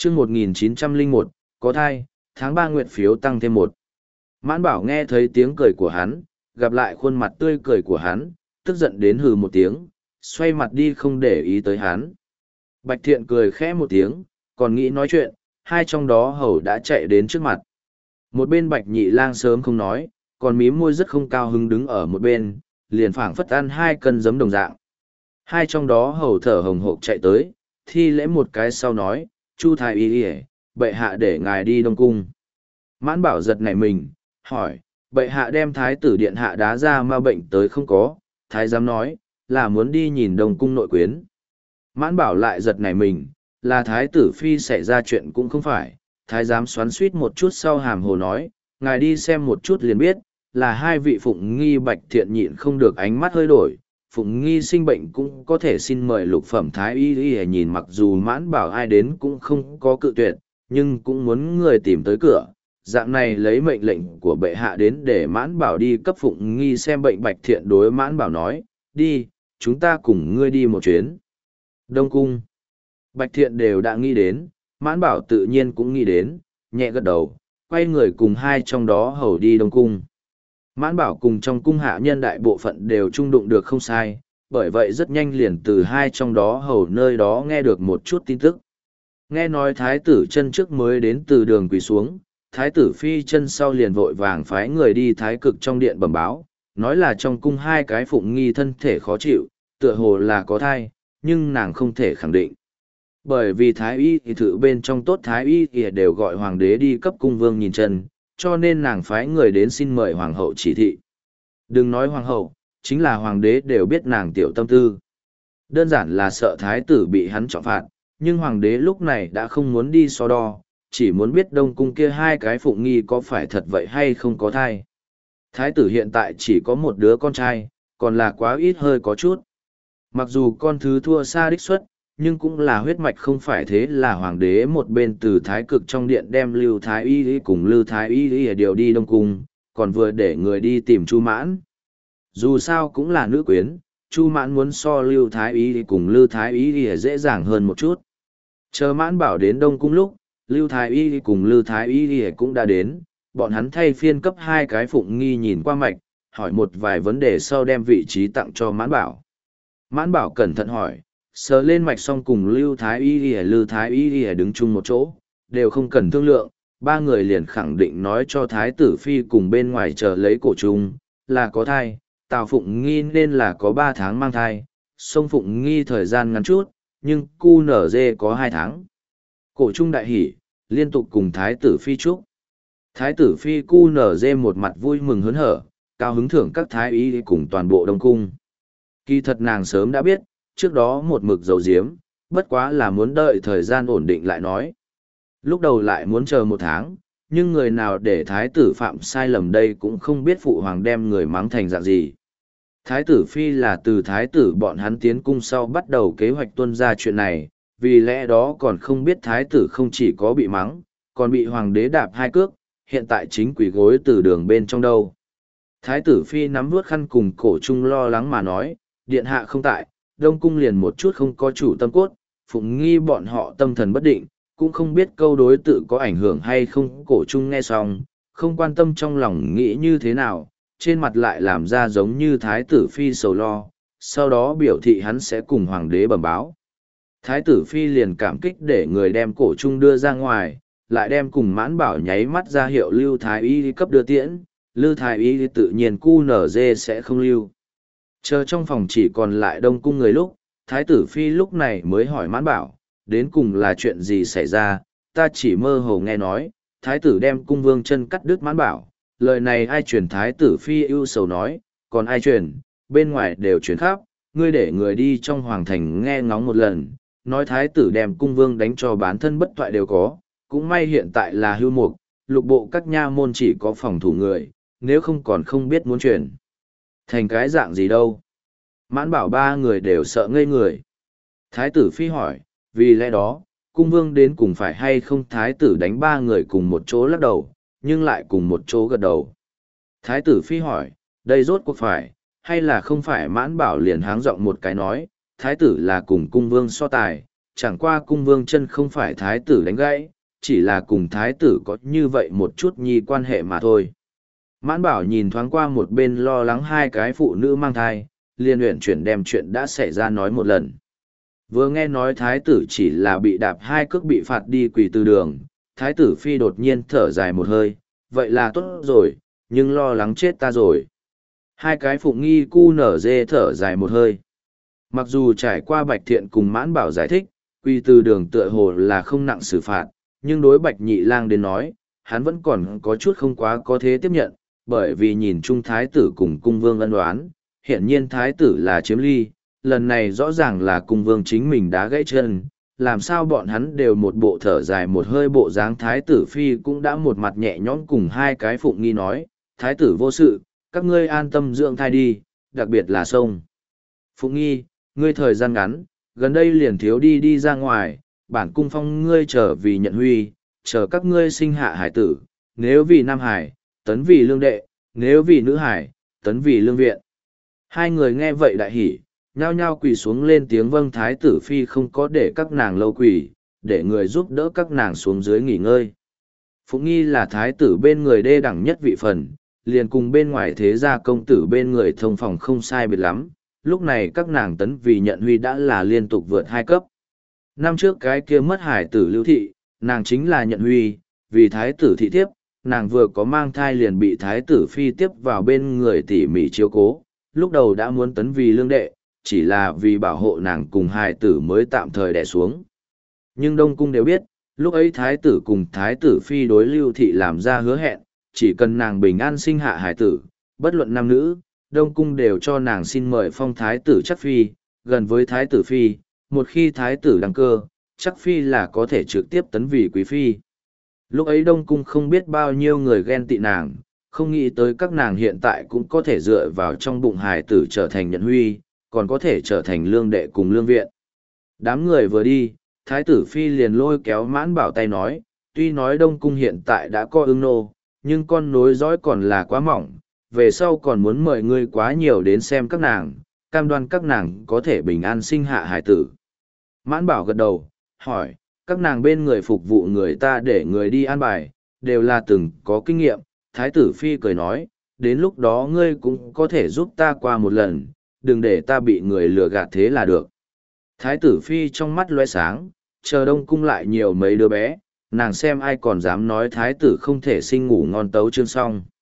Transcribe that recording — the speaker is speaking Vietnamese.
chương 1901, có thai, tháng 3 nguyệt phiếu tăng thêm một. Mãn Bảo nghe thấy tiếng cười của hắn, gặp lại khuôn mặt tươi cười của hắn, tức giận đến hừ một tiếng, xoay mặt đi không để ý tới hắn. Bạch Thiện cười khẽ một tiếng, còn nghĩ nói chuyện, hai trong đó hầu đã chạy đến trước mặt. Một bên Bạch Nhị Lang sớm không nói, còn mím môi rất không cao hứng đứng ở một bên, liền phảng phất ăn 2 cân giấm đồng dạng. Hai trong đó hầu thở hồng hộc chạy tới, thi lễ một cái sau nói, Chu thái y y, bệ hạ để ngài đi Đông Cung. Mãn Bảo giật nảy mình, hỏi, bệ hạ đem thái tử điện hạ đá ra ma bệnh tới không có, thái giám nói, là muốn đi nhìn Đông Cung nội quyến. Mãn Bảo lại giật nảy mình, là thái tử phi xảy ra chuyện cũng không phải, thái giám xoắn suýt một chút sau hàm hồ nói, ngài đi xem một chút liền biết, là hai vị Phụng Nghi Bạch Thiện nhịn không được ánh mắt hơi đổi. Phụng Nghi sinh bệnh cũng có thể xin mời lục phẩm thái y y nhìn, mặc dù Mãn Bảo ai đến cũng không có cự tuyệt, nhưng cũng muốn người tìm tới cửa. Dạng này lấy mệnh lệnh của bệ hạ đến để Mãn Bảo đi cấp Phụng Nghi xem bệnh. Bạch Thiện đối Mãn Bảo nói, đi, chúng ta cùng ngươi đi một chuyến. Đông Cung. Bạch Thiện đều đã nghĩ đến, Mãn Bảo tự nhiên cũng nghĩ đến, nhẹ gật đầu, quay người cùng hai trong đó hầu đi Đông Cung. Mãn Bảo cùng trong cung hạ nhân đại bộ phận đều trung đụng được không sai, bởi vậy rất nhanh liền từ hai trong đó hầu nơi đó nghe được một chút tin tức. Nghe nói thái tử chân trước mới đến từ đường quỳ xuống, thái tử phi chân sau liền vội vàng phái người đi thái cực trong điện bẩm báo, nói là trong cung hai cái Phụng Nghi thân thể khó chịu, tựa hồ là có thai, nhưng nàng không thể khẳng định. Bởi vì thái y thì thử bên trong tốt thái y thì đều gọi hoàng đế đi cấp cung vương nhìn chân, cho nên nàng phái người đến xin mời hoàng hậu chỉ thị. Đừng nói hoàng hậu, chính là hoàng đế đều biết nàng tiểu tâm tư. Đơn giản là sợ thái tử bị hắn trọng phạt, nhưng hoàng đế lúc này đã không muốn đi so đo, chỉ muốn biết Đông Cung kia hai cái Phụng Nghi có phải thật vậy hay không có thai. Thái tử hiện tại chỉ có một đứa con trai, còn là quá ít hơi có chút. Mặc dù con thứ thua xa đích xuất, nhưng cũng là huyết mạch không phải. Thế là hoàng đế một bên từ thái cực trong điện đem Lưu Thái Y cùng Lư Thái Y điều đi Đông Cung, còn vừa để người đi tìm Chu Mãn. Dù sao cũng là nữ quyến, Chu Mãn muốn so Lưu Thái Y cùng Lư Thái Y dễ dàng hơn một chút. Chờ Mãn Bảo đến Đông Cung lúc, Lưu Thái Y cùng Lư Thái Y cũng đã đến, bọn hắn thay phiên cấp hai cái Phụng Nghi nhìn qua mạch, hỏi một vài vấn đề sau đem vị trí tặng cho Mãn Bảo. Mãn Bảo cẩn thận hỏi, sờ lên mạch xong cùng Lưu Thái Y Lư Thái Y đứng chung một chỗ, đều không cần thương lượng, ba người liền khẳng định nói cho Thái tử phi cùng bên ngoài chờ lấy cổ chung, là có thai, Tào Phụng Nghi nên là có 3 tháng mang thai, sông Phụng Nghi thời gian ngắn chút, nhưng cu nở dê có 2 tháng. Cổ trung đại hỉ, liên tục cùng Thái tử phi chúc. Thái tử phi cu nở dê một mặt vui mừng hớn hở, cao hứng thưởng các thái y cùng toàn bộ Đông Cung. Kỳ thật nàng sớm đã biết, trước đó một mực dầu diếm, bất quá là muốn đợi thời gian ổn định lại nói. Lúc đầu lại muốn chờ 1 tháng, nhưng người nào để thái tử phạm sai lầm đây cũng không biết phụ hoàng đem người mắng thành dạng gì. Thái tử phi là từ thái tử bọn hắn tiến cung sau bắt đầu kế hoạch tuân ra chuyện này, vì lẽ đó còn không biết thái tử không chỉ có bị mắng, còn bị hoàng đế đạp 2 cước, hiện tại chính quỷ gối từ đường bên trong đâu. Thái tử phi nắm vuốt khăn cùng cổ trung lo lắng mà nói, điện hạ không tại, Đông Cung liền một chút không có chủ tâm cốt, Phụng Nghi bọn họ tâm thần bất định, cũng không biết câu đối tự có ảnh hưởng hay không. Cổ trung nghe xong, không quan tâm trong lòng nghĩ như thế nào, trên mặt lại làm ra giống như thái tử phi sầu lo, sau đó biểu thị hắn sẽ cùng hoàng đế bẩm báo. Thái tử phi liền cảm kích để người đem cổ trung đưa ra ngoài, lại đem cùng Mãn Bảo nháy mắt ra hiệu Lưu Thái Y cấp đưa tiễn, Lư Thái Y tự nhiên cu nở dê sẽ không lưu. Chờ trong phòng chỉ còn lại Đông Cung người lúc, Thái tử phi lúc này mới hỏi Mãn Bảo, đến cùng là chuyện gì xảy ra, ta chỉ mơ hồ nghe nói, Thái tử đem cung vương chân cắt đứt. Mãn Bảo, lời này ai truyền? Thái tử phi ưu sầu nói, còn ai truyền, bên ngoài đều truyền khắp, ngươi để người đi trong hoàng thành nghe ngóng một lần, nói thái tử đem cung vương đánh cho bán thân bất toại đều có, cũng may hiện tại là hưu mục, lục bộ các nha môn chỉ có phòng thủ người, nếu không còn không biết muốn truyền thành cái dạng gì đâu. Mãn Bảo ba người đều sợ ngây người. Thái tử phi hỏi, vì lẽ đó, cung vương đến cùng phải hay không? Thái tử đánh ba người cùng một chỗ lắc đầu, nhưng lại cùng một chỗ gật đầu. Thái tử phi hỏi, đây rốt cuộc phải, hay là không phải? Mãn Bảo liền háng giọng một cái nói, thái tử là cùng cung vương so tài, chẳng qua cung vương chân không phải thái tử đánh gãy, chỉ là cùng thái tử có như vậy một chút nhi quan hệ mà thôi. Mãn Bảo nhìn thoáng qua một bên lo lắng hai cái phụ nữ mang thai, liền uyển chuyển đem chuyện đã xảy ra nói một lần. Vừa nghe nói thái tử chỉ là bị đạp hai cước bị phạt đi quỳ từ đường, thái tử phi đột nhiên thở dài một hơi, vậy là tốt rồi, nhưng lo lắng chết ta rồi. Hai cái phụng nghi cu nở dê thở dài một hơi. Mặc dù trải qua Bạch Thiện cùng Mãn Bảo giải thích, quỳ từ đường tựa hồ là không nặng xử phạt, nhưng đối Bạch Nhị Lang đến nói, hắn vẫn còn có chút không quá có thế tiếp nhận, bởi vì nhìn chung thái tử cùng cung vương ân đoán, hiển nhiên thái tử là chiếm ly, lần này rõ ràng là cung vương chính mình đã gãy chân, làm sao bọn hắn đều một bộ thở dài một hơi bộ dáng. Thái tử phi cũng đã một mặt nhẹ nhõm cùng hai cái phụng nghi nói, thái tử vô sự, các ngươi an tâm dưỡng thai đi, đặc biệt là sông. Phụng nghi, ngươi thời gian ngắn, gần đây liền thiếu đi đi ra ngoài, bản cung phong ngươi trở vì nhận huy, chờ các ngươi sinh hạ hải tử, nếu vì nam hải, tấn vì lương đệ, nếu vì nữ hải, tấn vì lương viện. Hai người nghe vậy đại hỉ, nhao nhao quỳ xuống lên tiếng vâng. Thái tử phi không có để các nàng lâu quỳ, để người giúp đỡ các nàng xuống dưới nghỉ ngơi. Phụng nghi là thái tử bên người đê đẳng nhất vị phần, liền cùng bên ngoài thế gia công tử bên người thông phòng không sai biệt lắm. Lúc này các nàng tấn vì nhận huy đã là liên tục vượt 2 cấp. Năm trước cái kia mất hải tử Lưu Thị, nàng chính là nhận huy, vì thái tử thị thiếp, nàng vừa có mang thai liền bị thái tử phi tiếp vào bên người tỉ mỉ chiếu cố, lúc đầu đã muốn tấn vì lương đệ, chỉ là vì bảo hộ nàng cùng hài tử mới tạm thời đè xuống. Nhưng Đông Cung đều biết, lúc ấy thái tử cùng thái tử phi đối Lưu Thị làm ra hứa hẹn, chỉ cần nàng bình an sinh hạ hài tử, bất luận nam nữ, Đông Cung đều cho nàng xin mời phong thái tử chắc phi, gần với thái tử phi, một khi thái tử đăng cơ, chắc phi là có thể trực tiếp tấn vì quý phi. Lúc ấy Đông Cung không biết bao nhiêu người ghen tị nàng, không nghĩ tới các nàng hiện tại cũng có thể dựa vào trong bụng hài tử trở thành nhận huy, còn có thể trở thành lương đệ cùng lương viện. Đám người vừa đi, thái tử phi liền lôi kéo Mãn Bảo tay nói, tuy nói Đông Cung hiện tại đã có ưng nô, nhưng con nối dõi còn là quá mỏng, về sau còn muốn mời ngươi quá nhiều đến xem các nàng, cam đoan các nàng có thể bình an sinh hạ hài tử. Mãn Bảo gật đầu, hỏi, các nàng bên người phục vụ người ta để người đi an bài, đều là từng có kinh nghiệm. Thái tử phi cười nói, đến lúc đó ngươi cũng có thể giúp ta qua một lần, đừng để ta bị người lừa gạt thế là được. Thái tử phi trong mắt loe sáng, chờ Đông Cung lại nhiều mấy đứa bé, nàng xem ai còn dám nói thái tử không thể sinh ngủ ngon tấu chương xong.